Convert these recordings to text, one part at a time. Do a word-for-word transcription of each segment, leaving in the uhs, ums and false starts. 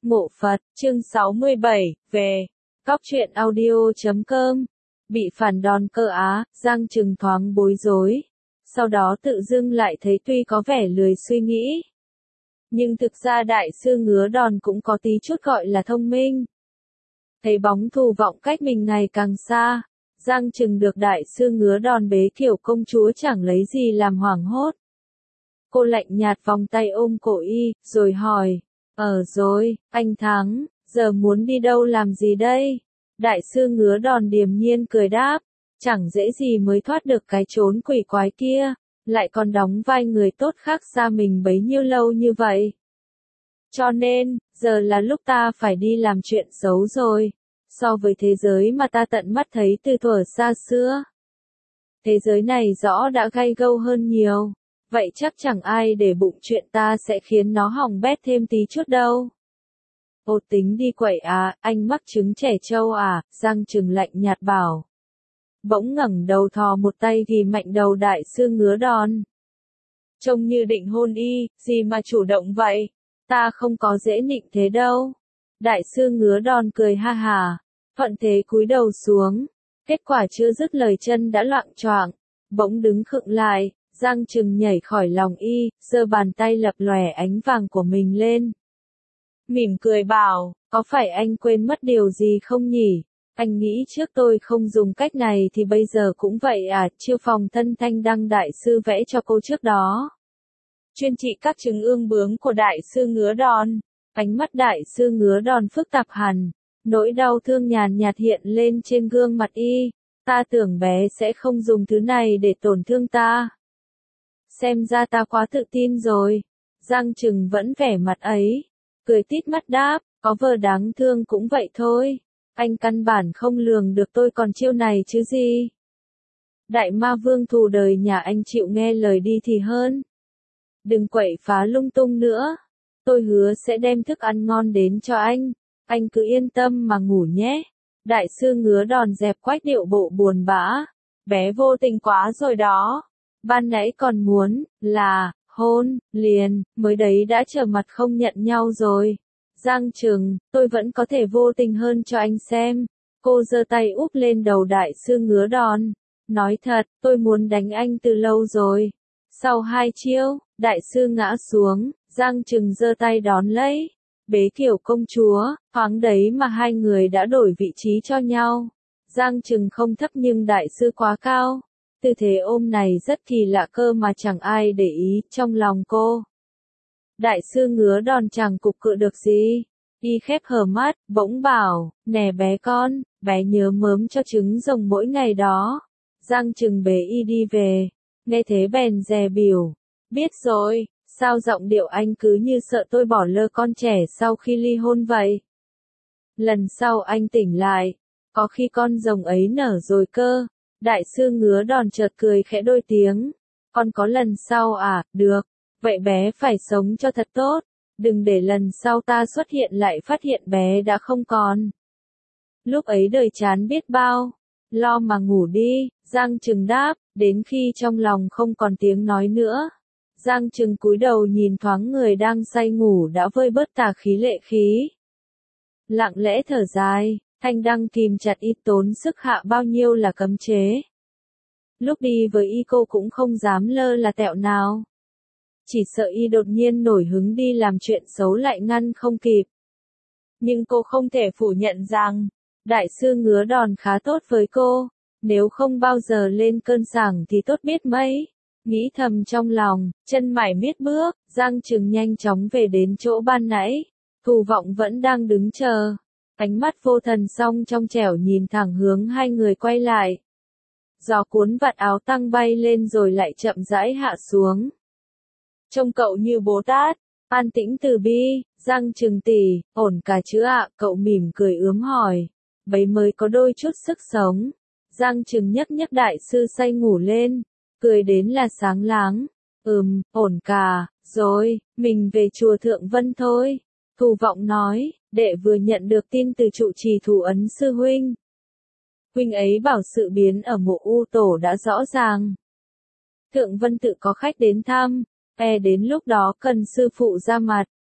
Mộ Phật, chương sáu mươi bảy, về. Cóc truyện audio chấm com. Bị phản đòn cơ á, Giang Trừng thoáng bối rối. Sau đó tự dưng lại thấy tuy có vẻ lười suy nghĩ. Nhưng thực ra đại sư ngứa đòn cũng có tí chút gọi là thông minh. Thấy bóng thù vọng cách mình ngày càng xa. Giang Trừng được đại sư ngứa đòn bế kiểu công chúa chẳng lấy gì làm hoảng hốt. Cô lạnh nhạt vòng tay ôm cổ y, rồi hỏi. Ờ rồi, anh Thắng, giờ muốn đi đâu làm gì đây? Đại sư ngứa đòn điềm nhiên cười đáp, chẳng dễ gì mới thoát được cái chốn quỷ quái kia, lại còn đóng vai người tốt khác xa mình bấy nhiêu lâu như vậy. Cho nên, giờ là lúc ta phải đi làm chuyện xấu rồi, so với thế giới mà ta tận mắt thấy từ thuở xa xưa. Thế giới này rõ đã gay gâu hơn nhiều. Vậy chắc chẳng ai để bụng chuyện ta sẽ khiến nó hỏng bét thêm tí chút đâu. Ô tính đi quậy à, anh mắc trứng trẻ trâu à, Giang Trừng lạnh nhạt bảo. Bỗng ngẩng đầu thò một tay ghi mạnh đầu đại sư ngứa đòn. Trông như định hôn y, gì mà chủ động vậy, ta không có dễ nịnh thế đâu. Đại sư ngứa đòn cười ha hà, thuận thế cúi đầu xuống, kết quả chưa dứt lời chân đã loạng choạng, bỗng đứng khựng lại. Giang Trừng nhảy khỏi lòng y, giơ bàn tay lập lòe ánh vàng của mình lên. Mỉm cười bảo, có phải anh quên mất điều gì không nhỉ? Anh nghĩ trước tôi không dùng cách này thì bây giờ cũng vậy à, chiêu phòng thân thanh đăng đại sư vẽ cho cô trước đó. Chuyên trị các chứng ương bướng của đại sư ngứa đòn. Ánh mắt đại sư ngứa đòn phức tạp hẳn, nỗi đau thương nhàn nhạt hiện lên trên gương mặt y. Ta tưởng bé sẽ không dùng thứ này để tổn thương ta. Xem ra ta quá tự tin rồi. Giang Trừng vẫn vẻ mặt ấy, cười tít mắt đáp, có vờ đáng thương cũng vậy thôi. Anh căn bản không lường được tôi còn chiêu này chứ gì. Đại ma vương thù đời nhà anh chịu nghe lời đi thì hơn. Đừng quậy phá lung tung nữa. Tôi hứa sẽ đem thức ăn ngon đến cho anh. Anh cứ yên tâm mà ngủ nhé. Đại sư ngứa đòn dẹp quách điệu bộ buồn bã. Bé vô tình quá rồi đó. Ban nãy còn muốn, là, hôn, liền, mới đấy đã trở mặt không nhận nhau rồi. Giang Trừng, tôi vẫn có thể vô tình hơn cho anh xem. Cô giơ tay úp lên đầu đại sư ngứa đòn. Nói thật, tôi muốn đánh anh từ lâu rồi. Sau hai chiêu, đại sư ngã xuống, Giang Trừng giơ tay đón lấy. Bế kiểu công chúa, thoáng đấy mà hai người đã đổi vị trí cho nhau. Giang Trừng không thấp nhưng đại sư quá cao. Tư thế ôm này rất kỳ lạ cơ mà chẳng ai để ý trong lòng cô. Đại sư ngứa đòn chẳng cục cự được gì. Y khép hờ mắt, bỗng bảo, nè bé con, bé nhớ mớm cho trứng rồng mỗi ngày đó. Giang Trừng bế y đi về. Nghe thế bèn dè biểu. Biết rồi, sao giọng điệu anh cứ như sợ tôi bỏ lơ con trẻ sau khi ly hôn vậy. Lần sau anh tỉnh lại, có khi con rồng ấy nở rồi cơ. Đại sư ngứa đòn chợt cười khẽ đôi tiếng. Con có lần sau à, được. Vậy bé phải sống cho thật tốt. Đừng để lần sau ta xuất hiện lại phát hiện bé đã không còn. Lúc ấy đời chán biết bao. Lo mà ngủ đi, Giang Trừng đáp, đến khi trong lòng không còn tiếng nói nữa. Giang Trừng cúi đầu nhìn thoáng người đang say ngủ đã vơi bớt tà khí lệ khí. Lặng lẽ thở dài. Thanh đăng kìm chặt y tốn sức hạ bao nhiêu là cấm chế. Lúc đi với y cô cũng không dám lơ là tẹo nào. Chỉ sợ y đột nhiên nổi hứng đi làm chuyện xấu lại ngăn không kịp. Nhưng cô không thể phủ nhận rằng, đại sư ngứa đòn khá tốt với cô. Nếu không bao giờ lên cơn sảng thì tốt biết mấy. Nghĩ thầm trong lòng, chân mải miết bước, Giang Trừng nhanh chóng về đến chỗ ban nãy. Thù vọng vẫn đang đứng chờ. Ánh mắt vô thần song trong trẻo nhìn thẳng hướng hai người quay lại. Gió cuốn vạt áo tăng bay lên rồi lại chậm rãi hạ xuống. Trông cậu như Bồ Tát, an tĩnh từ bi, Giang Trừng tỷ, ổn cả chứ ạ, cậu mỉm cười ướm hỏi. Bấy mới có đôi chút sức sống. Giang Trừng nhấc nhấc đại sư say ngủ lên, cười đến là sáng láng. Ừm, ổn cả, rồi, mình về chùa Thượng Vân thôi. Thù vọng nói, đệ vừa nhận được tin từ trụ trì Thủ Ấn sư huynh. Huynh ấy bảo sự biến ở mộ U Tổ đã rõ ràng. Thượng Vân tự có khách đến thăm, e đến lúc đó cần sư phụ ra mặt,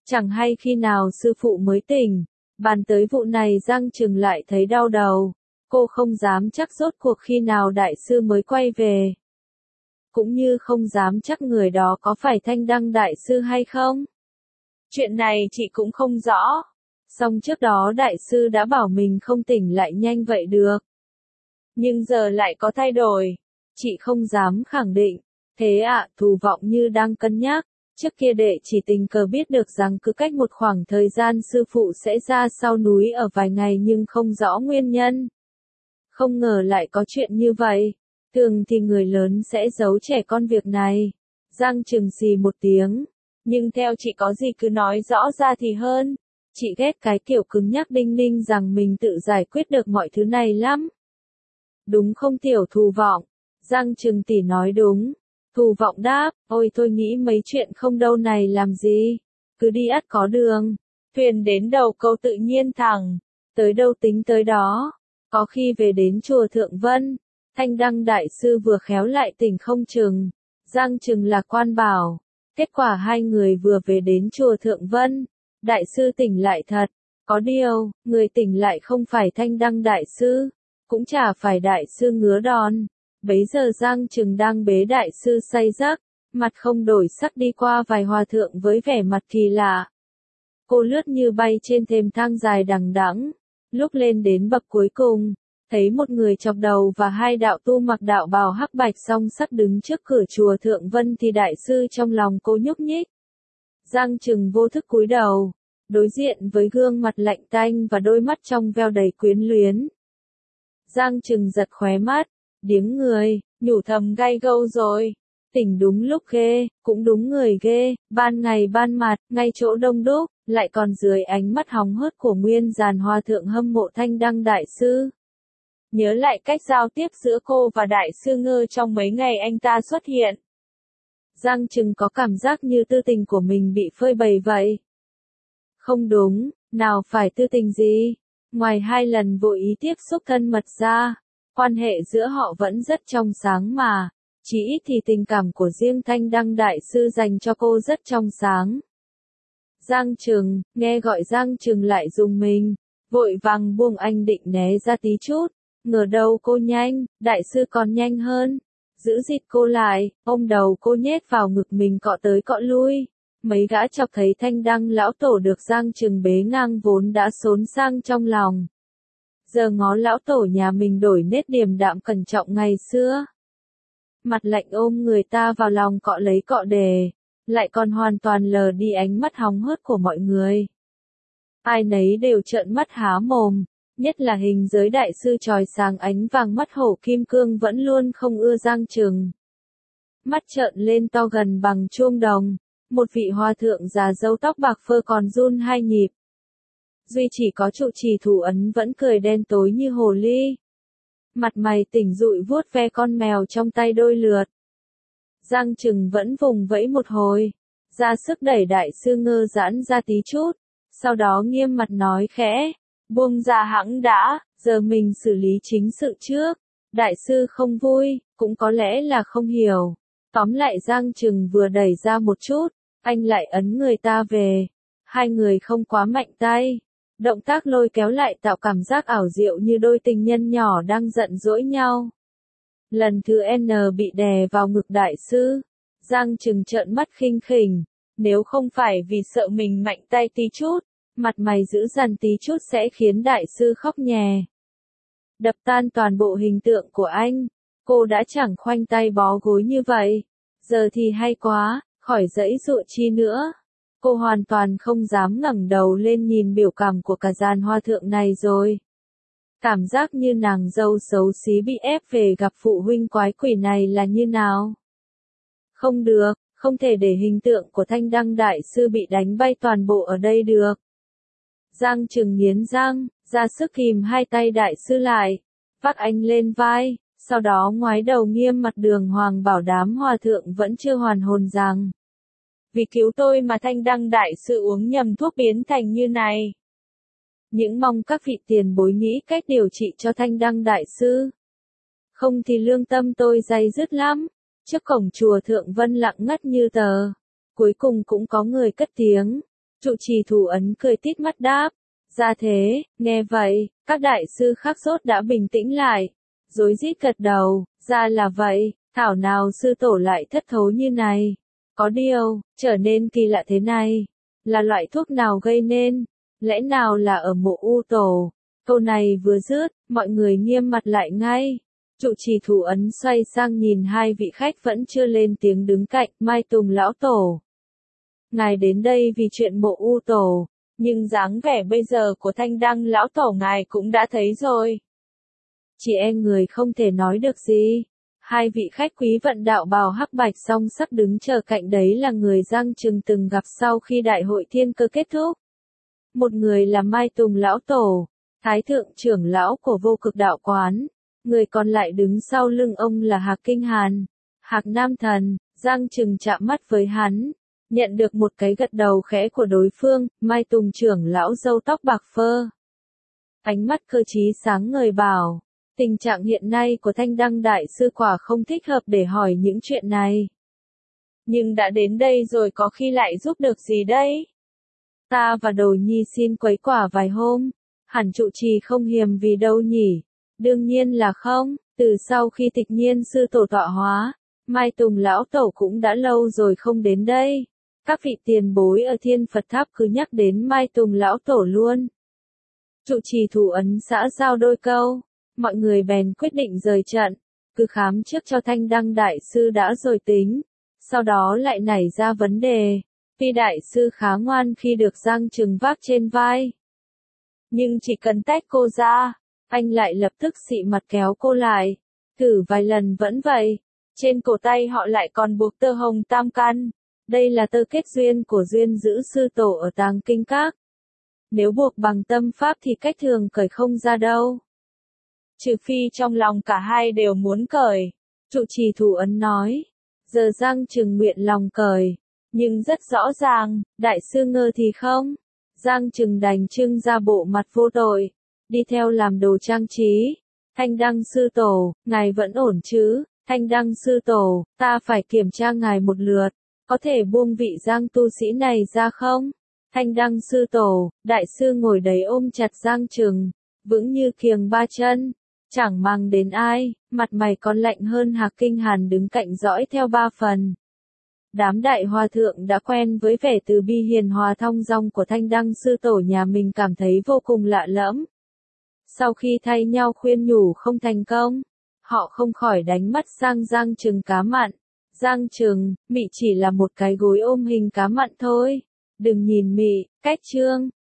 Chẳng hay khi nào sư phụ mới tỉnh, bàn tới vụ này Giang Trừng lại thấy đau đầu, cô không dám chắc rốt cuộc khi nào đại sư mới quay về. Cũng như không dám chắc người đó có phải Thanh Đăng đại sư hay không. Chuyện này chị cũng không rõ. Song trước đó đại sư đã bảo mình không tỉnh lại nhanh vậy được. Nhưng giờ lại có thay đổi. Chị không dám khẳng định. Thế ạ, à, Thù Vọng như đang cân nhắc. Trước kia đệ chỉ tình cờ biết được rằng cứ cách một khoảng thời gian sư phụ sẽ ra sau núi ở vài ngày nhưng không rõ nguyên nhân. Không ngờ lại có chuyện như vậy. Thường thì người lớn sẽ giấu trẻ con việc này. Giang Trừng xì một tiếng. Nhưng theo chị có gì cứ nói rõ ra thì hơn. Chị ghét cái kiểu cứng nhắc đinh ninh rằng mình tự giải quyết được mọi thứ này lắm. Đúng không tiểu Thù Vọng? Giang Trừng tỷ nói đúng. Thù Vọng đáp, ôi tôi nghĩ mấy chuyện không đâu này làm gì. Cứ đi ắt có đường. Thuyền đến đầu câu tự nhiên thẳng. Tới đâu tính tới đó. Có khi về đến chùa Thượng Vân. Thanh Đăng đại sư vừa khéo lại tỉnh không chừng. Giang Trừng lạc quan bảo. Kết quả hai người vừa về đến chùa Thượng Vân. Đại sư tỉnh lại thật. Có điều, người tỉnh lại không phải Thanh Đăng đại sư. Cũng chả phải đại sư ngứa đòn. Bấy giờ Giang Trừng đang bế đại sư say giấc. Mặt không đổi sắc đi qua vài hòa thượng với vẻ mặt kỳ lạ. Cô lướt như bay trên thềm thang dài đằng đẵng. Lúc lên đến bậc cuối cùng. Thấy một người chọc đầu và hai đạo tu mặc đạo bào hắc bạch song sắc đứng trước cửa chùa Thượng Vân thì đại sư trong lòng cô nhúc nhích. Giang Trừng vô thức cúi đầu, đối diện với gương mặt lạnh tanh và đôi mắt trong veo đầy quyến luyến. Giang Trừng giật khóe mắt, điếng người, nhủ thầm gay gâu rồi. Tỉnh đúng lúc ghê, cũng đúng người ghê, ban ngày ban mặt, ngay chỗ đông đúc, lại còn dưới ánh mắt hóng hớt của nguyên dàn hòa thượng hâm mộ Thanh Đăng đại sư. Nhớ lại cách giao tiếp giữa cô và đại sư Ngơ trong mấy ngày anh ta xuất hiện. Giang Trừng có cảm giác như tư tình của mình bị phơi bày vậy. Không đúng, nào phải tư tình gì. Ngoài hai lần vô ý tiếp xúc thân mật ra, quan hệ giữa họ vẫn rất trong sáng mà. Chỉ ít thì tình cảm của riêng Thanh Đăng đại sư dành cho cô rất trong sáng. Giang Trừng, nghe gọi Giang Trừng lại dùng mình, vội vàng buông anh định né ra tí chút. Ngờ đâu cô nhanh, đại sư còn nhanh hơn. Giữ dịt cô lại, ôm đầu cô nhét vào ngực mình cọ tới cọ lui. Mấy gã chọc thấy Thanh Đăng lão tổ được Giang Trừng bế ngang vốn đã xốn sang trong lòng. Giờ ngó lão tổ nhà mình đổi nét điềm đạm cẩn trọng ngày xưa. Mặt lạnh ôm người ta vào lòng cọ lấy cọ đề, lại còn hoàn toàn lờ đi ánh mắt hóng hớt của mọi người. Ai nấy đều trợn mắt há mồm. Nhất là hình giới đại sư chói sáng ánh vàng mắt hổ kim cương vẫn luôn không ưa Giang Trừng. Mắt trợn lên to gần bằng chuông đồng, một vị hòa thượng già râu tóc bạc phơ còn run hai nhịp. Duy chỉ có trụ trì thủ ấn vẫn cười đen tối như hồ ly. Mặt mày tỉnh dụi vuốt ve con mèo trong tay đôi lượt. Giang Trừng vẫn vùng vẫy một hồi, ra sức đẩy đại sư Ngơ giãn ra tí chút, sau đó nghiêm mặt nói khẽ. Buông ra hẵng đã, giờ mình xử lý chính sự trước. Đại sư không vui, cũng có lẽ là không hiểu. Tóm lại Giang Trừng vừa đẩy ra một chút, anh lại ấn người ta về. Hai người không quá mạnh tay. Động tác lôi kéo lại tạo cảm giác ảo diệu như đôi tình nhân nhỏ đang giận dỗi nhau. Lần thứ N bị đè vào ngực đại sư. Giang Trừng trợn mắt khinh khỉnh. Nếu không phải vì sợ mình mạnh tay tí chút, mặt mày giữ dằn tí chút sẽ khiến đại sư khóc nhè. Đập tan toàn bộ hình tượng của anh. Cô đã chẳng khoanh tay bó gối như vậy. Giờ thì hay quá, khỏi dãy dụa chi nữa. Cô hoàn toàn không dám ngẩng đầu lên nhìn biểu cảm của cả dàn hòa thượng này rồi. Cảm giác như nàng dâu xấu xí bị ép về gặp phụ huynh quái quỷ này là như nào? Không được, không thể để hình tượng của Thanh Đăng đại sư bị đánh bay toàn bộ ở đây được. Giang Trừng nghiến răng, ra sức kìm hai tay đại sư lại, vác anh lên vai, sau đó ngoái đầu nghiêm mặt đường hoàng bảo đám hòa thượng vẫn chưa hoàn hồn rằng. Vì cứu tôi mà Thanh Đăng đại sư uống nhầm thuốc biến thành như này. Những mong các vị tiền bối nghĩ cách điều trị cho Thanh Đăng đại sư. Không thì lương tâm tôi day dứt lắm. Trước cổng chùa Thượng Vân lặng ngắt như tờ. Cuối cùng cũng có người cất tiếng. Trụ trì thủ ấn cười tít mắt đáp. Ra thế, nghe vậy, các đại sư khác sốt đã bình tĩnh lại. Rối rít gật đầu, ra là vậy, thảo nào sư tổ lại thất thố như này. Có điều, trở nên kỳ lạ thế này. Là loại thuốc nào gây nên? Lẽ nào là ở mộ U tổ? Câu này vừa dứt, mọi người nghiêm mặt lại ngay. Trụ trì thủ ấn xoay sang nhìn hai vị khách vẫn chưa lên tiếng đứng cạnh, Mai Tùng lão tổ. Ngài đến đây vì chuyện mộ U tổ, nhưng dáng vẻ bây giờ của Thanh Đăng lão tổ ngài cũng đã thấy rồi. Chỉ e người không thể nói được gì. Hai vị khách quý vận đạo bào hắc bạch song sắc đứng chờ cạnh đấy là người Giang Trừng từng gặp sau khi đại hội thiên cơ kết thúc. Một người là Mai Tùng lão tổ, thái thượng trưởng lão của Vô Cực đạo quán. Người còn lại đứng sau lưng ông là Hạc Kinh Hàn, Hạc Nam Thần. Giang Trừng chạm mắt với hắn, nhận được một cái gật đầu khẽ của đối phương. Mai Tùng trưởng lão râu tóc bạc phơ, ánh mắt cơ trí sáng ngời bảo, tình trạng hiện nay của Thanh Đăng đại sư quả không thích hợp để hỏi những chuyện này. Nhưng đã đến đây rồi có khi lại giúp được gì đây? Ta và Đồ Nhi xin quấy quả vài hôm, hẳn trụ trì không hiềm vì đâu nhỉ? Đương nhiên là không, từ sau khi Tịch Nhiên sư tổ tọa hóa, Mai Tùng lão tổ cũng đã lâu rồi không đến đây. Các vị tiền bối ở Thiên Phật Tháp cứ nhắc đến Mai Tùng lão tổ luôn. Trụ trì thủ ấn xã giao đôi câu, mọi người bèn quyết định rời trận, cứ khám trước cho Thanh Đăng đại sư đã rồi tính. Sau đó lại nảy ra vấn đề, tuy đại sư khá ngoan khi được Giang Trừng vác trên vai, nhưng chỉ cần tách cô ra, anh lại lập tức xị mặt kéo cô lại. Thử vài lần vẫn vậy. Trên cổ tay họ lại còn buộc tơ hồng tam căn. Đây là tơ kết duyên của duyên giữ sư tổ ở Tàng Kinh Các. Nếu buộc bằng tâm pháp thì cách thường cởi không ra đâu. Trừ phi trong lòng cả hai đều muốn cởi. Trụ trì thủ ấn nói. Giờ Giang Trừng nguyện lòng cởi. Nhưng rất rõ ràng, đại sư ngơ thì không. Giang Trừng đành trưng ra bộ mặt vô tội, đi theo làm đồ trang trí. Thanh Đăng sư tổ, ngài vẫn ổn chứ? Thanh Đăng sư tổ, ta phải kiểm tra ngài một lượt, có thể buông vị Giang tu sĩ này ra không? Thanh Đăng sư tổ, đại sư ngồi đấy ôm chặt Giang Trừng, vững như kiềng ba chân, chẳng mang đến ai, mặt mày còn lạnh hơn Hạc Kinh Hàn đứng cạnh dõi theo ba phần. Đám đại hòa thượng đã quen với vẻ từ bi hiền hòa thong dong của Thanh Đăng sư tổ nhà mình cảm thấy vô cùng lạ lẫm. Sau khi thay nhau khuyên nhủ không thành công, họ không khỏi đánh mắt sang Giang Trừng cá mặn. Giang Trừng, mị chỉ là một cái gối ôm hình cá mặn thôi. Đừng nhìn mị, cách trương.